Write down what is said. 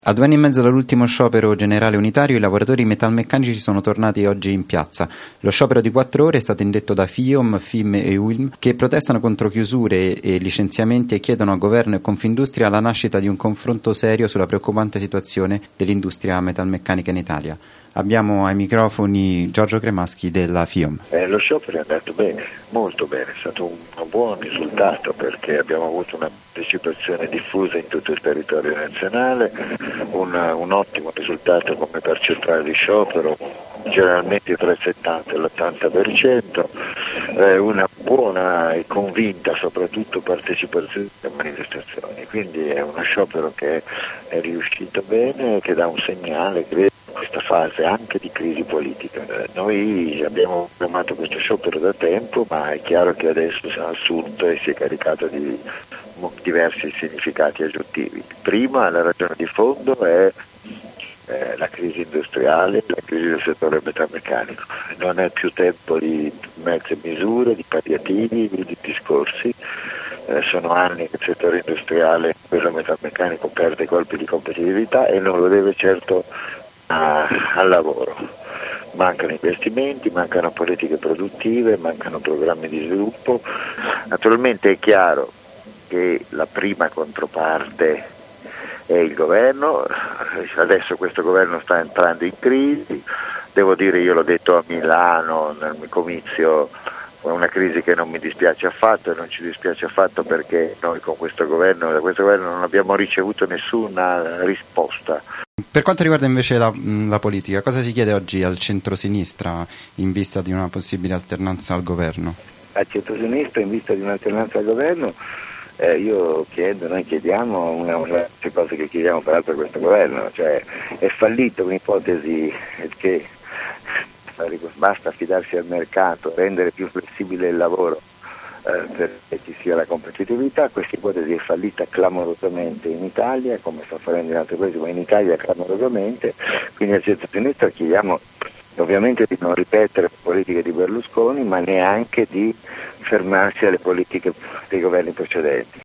A 2 anni e mezzo dall'ultimo sciopero generale unitario, i lavoratori metalmeccanici sono tornati oggi in piazza. Lo sciopero di 4 ore è stato indetto da FIOM, FIM e UILM, che protestano contro chiusure e licenziamenti e chiedono a governo e Confindustria la nascita di un confronto serio sulla preoccupante situazione dell'industria metalmeccanica in Italia. Abbiamo ai microfoni Giorgio Cremaschi della FIOM. Lo sciopero è andato bene, molto bene, è stato un buon risultato perché abbiamo avuto una partecipazione diffusa in tutto il territorio nazionale, un ottimo risultato come percentuale di sciopero, generalmente tra il 70 e l'80%, una buona e convinta soprattutto partecipazione alle manifestazioni, quindi è uno sciopero che è riuscito bene, che dà un segnale, credo, in questa fase anche di crisi politica. Noi abbiamo chiamato questo sciopero da tempo, ma è chiaro che adesso si è assunto e si è caricato di diversi significati aggiuntivi. Prima la ragione di fondo è la crisi industriale, la crisi del settore metalmeccanico. Non è più tempo di mezze misure, di palliativi, di discorsi. Sono anni che il settore industriale, quello metalmeccanico, perde colpi di competitività e non lo deve certo al lavoro. Mancano investimenti, mancano politiche produttive, mancano programmi di sviluppo. Naturalmente è chiaro che la prima controparte è il governo, adesso questo governo sta entrando in crisi, devo dire, io l'ho detto a Milano nel mio comizio, è una crisi che non mi dispiace affatto e non ci dispiace affatto perché noi da questo governo non abbiamo ricevuto nessuna risposta. Per quanto riguarda invece la politica, cosa si chiede oggi al centro-sinistra in vista di una possibile alternanza al governo? Al centro-sinistra in vista di un'alternanza al governo noi chiediamo una delle cose che chiediamo peraltro a questo governo, cioè è fallito un'ipotesi che basta affidarsi al mercato, rendere più flessibile il lavoro perché ci sia la competitività. Questa ipotesi è fallita clamorosamente in Italia, come sta facendo in altri paesi, ma in Italia clamorosamente, quindi al centro-sinistra chiediamo ovviamente di non ripetere le politiche di Berlusconi, ma neanche di fermarsi alle politiche dei governi precedenti.